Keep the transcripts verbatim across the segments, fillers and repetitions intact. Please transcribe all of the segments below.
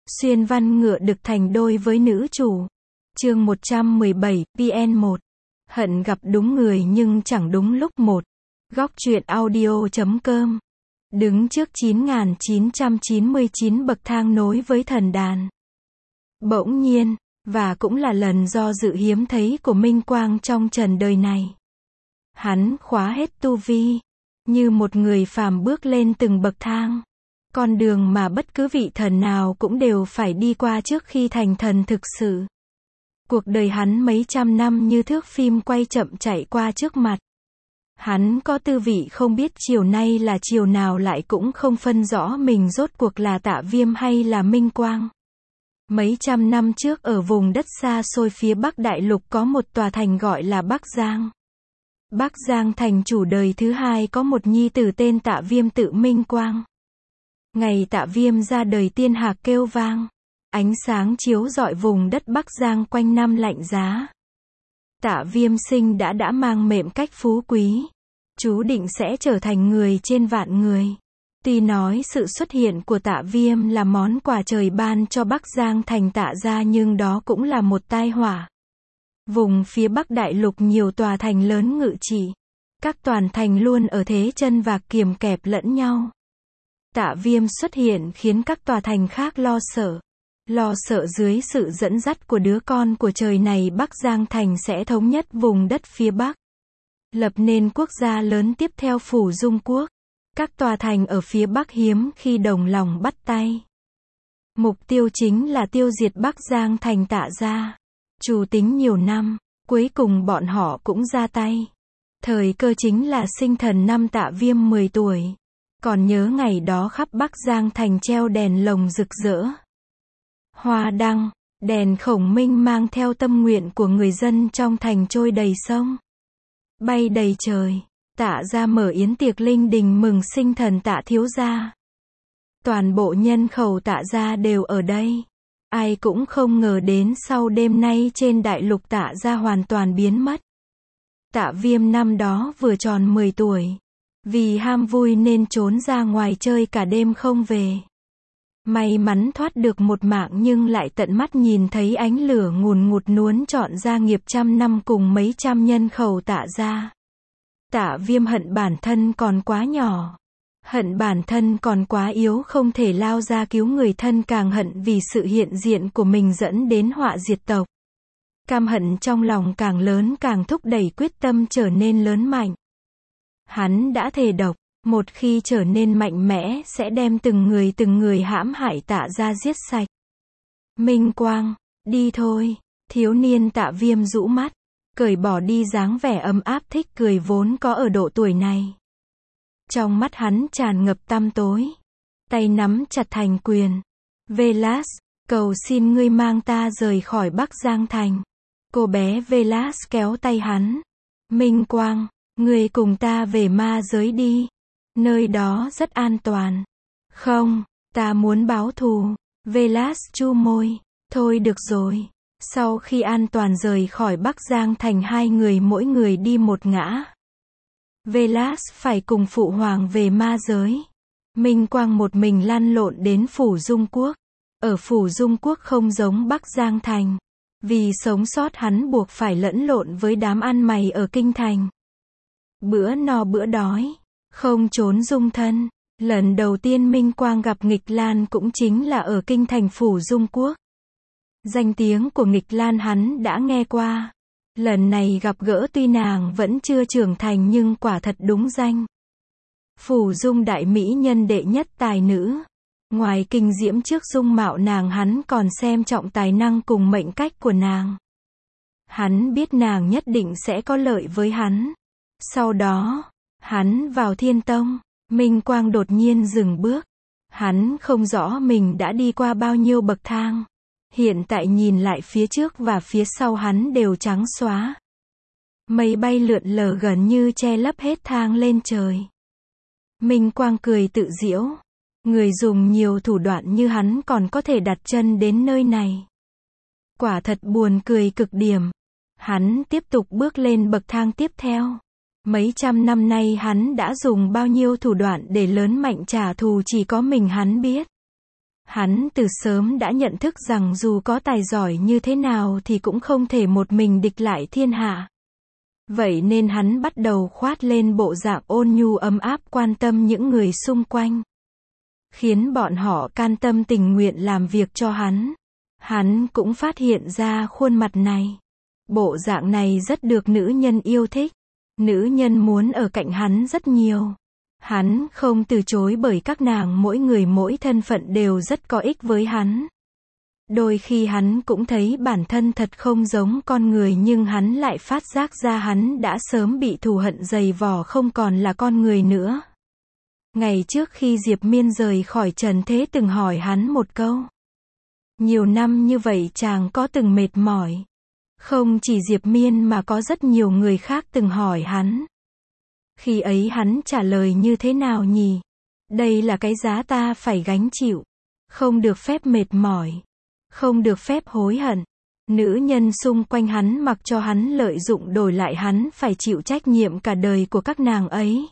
Xuyên văn ngựa đực thành đôi với nữ chủ. Chương một trăm mười bảy, vê en một. Hận gặp đúng người nhưng chẳng đúng lúc một. Góc truyện audio chấm com. Đứng trước chín nghìn chín trăm chín mươi chín bậc thang nối với thần đàn. Bỗng nhiên, và cũng là lần do dự hiếm thấy của Minh Quang trong trần đời này. Hắn khóa hết tu vi, như một người phàm bước lên từng bậc thang. Con đường mà bất cứ vị thần nào cũng đều phải đi qua trước khi thành thần thực sự. Cuộc đời hắn mấy trăm năm như thước phim quay chậm chạy qua trước mặt. Hắn có tư vị không biết chiều nay là chiều nào, lại cũng không phân rõ mình rốt cuộc là Tạ Viêm hay là Minh Quang. Mấy trăm năm trước ở vùng đất xa xôi phía Bắc Đại Lục có một tòa thành gọi là Bắc Giang. Bắc Giang thành chủ đời thứ hai có một nhi tử tên Tạ Viêm tự Minh Quang. Ngày Tạ Viêm ra đời tiên hạc kêu vang. Ánh sáng chiếu rọi vùng đất Bắc Giang quanh năm lạnh giá. Tạ Viêm sinh đã đã mang mệnh cách phú quý. Chú định sẽ trở thành người trên vạn người. Tuy nói sự xuất hiện của Tạ Viêm là món quà trời ban cho Bắc Giang thành Tạ gia, nhưng đó cũng là một tai họa. Vùng phía Bắc Đại Lục nhiều tòa thành lớn ngự trị. Các toàn thành luôn ở thế chân vạc kiềm kẹp lẫn nhau. Tạ Viêm xuất hiện khiến các tòa thành khác lo sợ. Lo sợ dưới sự dẫn dắt của đứa con của trời này, Bắc Giang thành sẽ thống nhất vùng đất phía Bắc. Lập nên quốc gia lớn tiếp theo Phủ Dung Quốc. Các tòa thành ở phía Bắc hiếm khi đồng lòng bắt tay. Mục tiêu chính là tiêu diệt Bắc Giang thành Tạ gia. Chủ tính nhiều năm, cuối cùng bọn họ cũng ra tay. Thời cơ chính là sinh thần năm Tạ Viêm mười tuổi. Còn nhớ ngày đó khắp Bắc Giang thành treo đèn lồng rực rỡ. Hoa đăng, đèn khổng minh mang theo tâm nguyện của người dân trong thành trôi đầy sông. Bay đầy trời. Tạ gia mở yến tiệc linh đình mừng sinh thần Tạ thiếu gia. Toàn bộ nhân khẩu Tạ gia đều ở đây. Ai cũng không ngờ đến sau đêm nay trên đại lục Tạ gia hoàn toàn biến mất. Tạ Viêm năm đó vừa tròn mười tuổi. Vì ham vui nên trốn ra ngoài chơi cả đêm không về. May mắn thoát được một mạng, nhưng lại tận mắt nhìn thấy ánh lửa ngùn ngụt nuốt trọn gia nghiệp trăm năm cùng mấy trăm nhân khẩu Tạ gia. Tạ Viêm hận bản thân còn quá nhỏ. Hận bản thân còn quá yếu, không thể lao ra cứu người thân, càng hận vì sự hiện diện của mình dẫn đến họa diệt tộc. Cam hận trong lòng càng lớn càng thúc đẩy quyết tâm trở nên lớn mạnh. Hắn đã thề độc, một khi trở nên mạnh mẽ sẽ đem từng người từng người hãm hại Tạ gia giết sạch. Minh Quang, đi thôi. Thiếu niên Tạ Viêm rũ mắt, cởi bỏ đi dáng vẻ ấm áp thích cười vốn có ở độ tuổi này. Trong mắt hắn tràn ngập tăm tối. Tay nắm chặt thành quyền. Velas, cầu xin ngươi mang ta rời khỏi Bắc Giang thành. Cô bé Velas kéo tay hắn. Minh Quang, ngươi cùng ta về ma giới đi. Nơi đó rất an toàn. Không, ta muốn báo thù. Velas chu môi. Thôi được rồi. Sau khi an toàn rời khỏi Bắc Giang thành, hai người mỗi người đi một ngã. Velas phải cùng phụ hoàng về ma giới. Minh Quang một mình lăn lộn đến Phủ Dung Quốc. Ở Phủ Dung Quốc không giống Bắc Giang thành. Vì sống sót hắn buộc phải lẫn lộn với đám ăn mày ở kinh thành. Bữa no bữa đói. Không trốn dung thân. Lần đầu tiên Minh Quang gặp Nghịch Lan cũng chính là ở kinh thành Phủ Dung Quốc. Danh tiếng của Nghịch Lan hắn đã nghe qua. Lần này gặp gỡ tuy nàng vẫn chưa trưởng thành nhưng quả thật đúng danh. Phủ Dung đại mỹ nhân đệ nhất tài nữ. Ngoài kinh diễm trước dung mạo nàng, hắn còn xem trọng tài năng cùng mệnh cách của nàng. Hắn biết nàng nhất định sẽ có lợi với hắn. Sau đó, hắn vào Thiên Tông. Minh Quang đột nhiên dừng bước. Hắn không rõ mình đã đi qua bao nhiêu bậc thang. Hiện tại nhìn lại phía trước và phía sau hắn đều trắng xóa. Mây bay lượn lờ gần như che lấp hết thang lên trời. Minh Quang cười tự giễu. Người dùng nhiều thủ đoạn như hắn còn có thể đặt chân đến nơi này. Quả thật buồn cười cực điểm. Hắn tiếp tục bước lên bậc thang tiếp theo. Mấy trăm năm nay hắn đã dùng bao nhiêu thủ đoạn để lớn mạnh trả thù chỉ có mình hắn biết. Hắn từ sớm đã nhận thức rằng dù có tài giỏi như thế nào thì cũng không thể một mình địch lại thiên hạ. Vậy nên hắn bắt đầu khoát lên bộ dạng ôn nhu ấm áp quan tâm những người xung quanh. Khiến bọn họ can tâm tình nguyện làm việc cho hắn. Hắn cũng phát hiện ra khuôn mặt này. Bộ dạng này rất được nữ nhân yêu thích. Nữ nhân muốn ở cạnh hắn rất nhiều. Hắn không từ chối bởi các nàng mỗi người mỗi thân phận đều rất có ích với hắn. Đôi khi hắn cũng thấy bản thân thật không giống con người nhưng hắn lại phát giác ra hắn đã sớm bị thù hận dày vò không còn là con người nữa. Ngày trước khi Diệp Miên rời khỏi trần thế từng hỏi hắn một câu. Nhiều năm như vậy chàng có từng mệt mỏi? Không chỉ Diệp Miên mà có rất nhiều người khác từng hỏi hắn. Khi ấy hắn trả lời như thế nào nhỉ? Đây là cái giá ta phải gánh chịu. Không được phép mệt mỏi. Không được phép hối hận. Nữ nhân xung quanh hắn mặc cho hắn lợi dụng đổi lại hắn phải chịu trách nhiệm cả đời của các nàng ấy.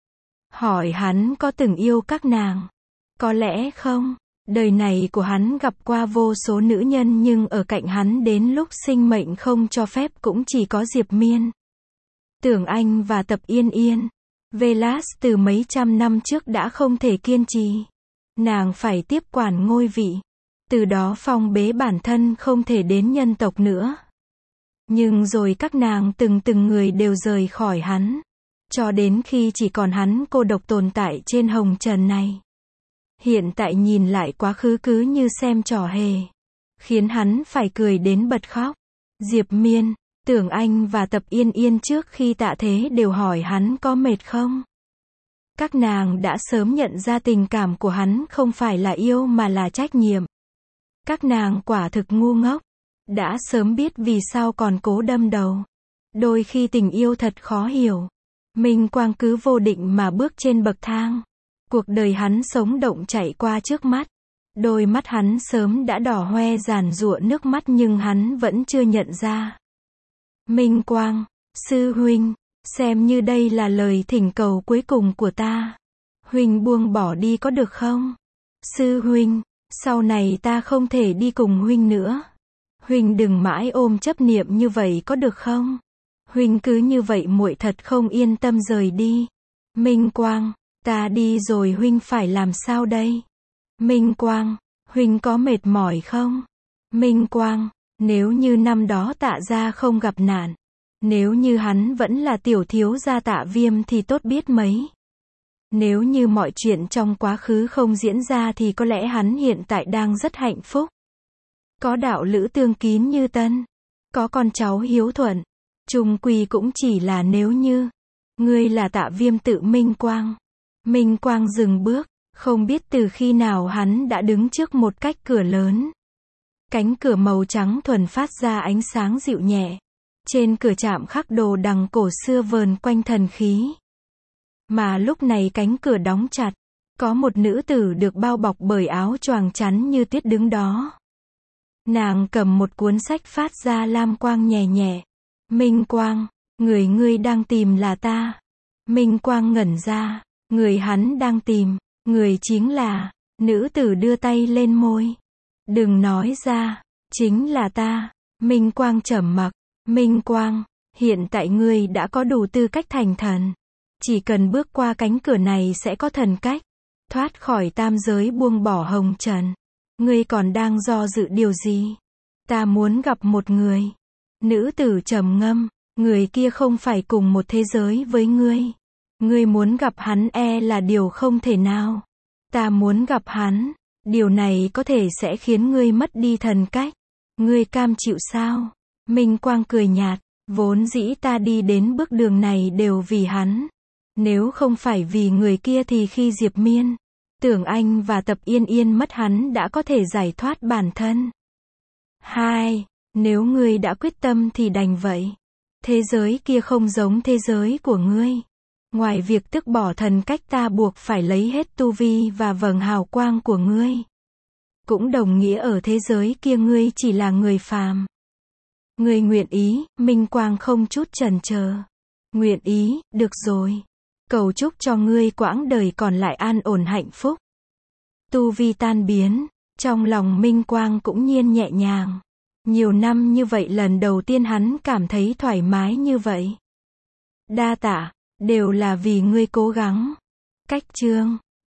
Hỏi hắn có từng yêu các nàng? Có lẽ không. Đời này của hắn gặp qua vô số nữ nhân nhưng ở cạnh hắn đến lúc sinh mệnh không cho phép cũng chỉ có Diệp Miên. Tưởng Anh và Tập Yên Yên. Velas từ mấy trăm năm trước đã không thể kiên trì. Nàng phải tiếp quản ngôi vị. Từ đó phong bế bản thân không thể đến nhân tộc nữa. Nhưng rồi các nàng từng từng người đều rời khỏi hắn. Cho đến khi chỉ còn hắn cô độc tồn tại trên hồng trần này. Hiện tại nhìn lại quá khứ cứ như xem trò hề. Khiến hắn phải cười đến bật khóc. Diệp Miên, Tưởng Anh và Tập Yên Yên trước khi tạ thế đều hỏi hắn có mệt không. Các nàng đã sớm nhận ra tình cảm của hắn không phải là yêu mà là trách nhiệm. Các nàng quả thực ngu ngốc. Đã sớm biết vì sao còn cố đâm đầu. Đôi khi tình yêu thật khó hiểu. Minh Quang cứ vô định mà bước trên bậc thang. Cuộc đời hắn sống động chạy qua trước mắt. Đôi mắt hắn sớm đã đỏ hoe giàn giụa nước mắt nhưng hắn vẫn chưa nhận ra. Minh Quang, sư huynh, xem như đây là lời thỉnh cầu cuối cùng của ta. Huynh buông bỏ đi có được không? Sư huynh, sau này ta không thể đi cùng huynh nữa. Huynh đừng mãi ôm chấp niệm như vậy có được không? Huynh cứ như vậy muội thật không yên tâm rời đi. Minh Quang, ta đi rồi huynh phải làm sao đây? Minh Quang, huynh có mệt mỏi không? Minh Quang, nếu như năm đó Tạ gia không gặp nạn, nếu như hắn vẫn là tiểu thiếu gia Tạ Viêm thì tốt biết mấy. Nếu như mọi chuyện trong quá khứ không diễn ra thì có lẽ hắn hiện tại đang rất hạnh phúc. Có đạo lữ tương kín như tân, có con cháu hiếu thuận, chung quy cũng chỉ là nếu như. Ngươi là Tạ Viêm tự Minh Quang. Minh Quang dừng bước, không biết từ khi nào hắn đã đứng trước một cách cửa lớn. Cánh cửa màu trắng thuần phát ra ánh sáng dịu nhẹ. Trên cửa chạm khắc đồ đằng cổ xưa vờn quanh thần khí. Mà lúc này cánh cửa đóng chặt. Có một nữ tử được bao bọc bởi áo choàng chắn như tuyết đứng đó. Nàng cầm một cuốn sách phát ra lam quang nhẹ nhẹ. Minh Quang, người ngươi đang tìm là ta. Minh Quang ngẩn ra. Người hắn đang tìm, người chính là. Nữ tử đưa tay lên môi. Đừng nói ra, chính là ta. Minh Quang trầm mặc. Minh Quang, hiện tại ngươi đã có đủ tư cách thành thần. Chỉ cần bước qua cánh cửa này sẽ có thần cách. Thoát khỏi tam giới buông bỏ hồng trần. Ngươi còn đang do dự điều gì? Ta muốn gặp một người. Nữ tử trầm ngâm. Người kia không phải cùng một thế giới với ngươi. Ngươi muốn gặp hắn e là điều không thể nào. Ta muốn gặp hắn. Điều này có thể sẽ khiến ngươi mất đi thần cách. Ngươi cam chịu sao? Minh Quang cười nhạt. Vốn dĩ ta đi đến bước đường này đều vì hắn. Nếu không phải vì người kia thì khi Diệp Miên, Tưởng Anh và Tập Yên Yên mất hắn đã có thể giải thoát bản thân. Hai, nếu ngươi đã quyết tâm thì đành vậy. Thế giới kia không giống thế giới của ngươi. Ngoài việc tước bỏ thần cách ta buộc phải lấy hết tu vi và vầng hào quang của ngươi. Cũng đồng nghĩa ở thế giới kia ngươi chỉ là người phàm. Ngươi nguyện ý, Minh Quang không chút chần chờ. Nguyện ý, được rồi. Cầu chúc cho ngươi quãng đời còn lại an ổn hạnh phúc. Tu vi tan biến, Trong lòng Minh Quang cũng nhiên nhẹ nhàng. Nhiều năm như vậy lần đầu tiên hắn cảm thấy thoải mái như vậy. Đa tạ, đều là vì ngươi cố gắng. Cách chương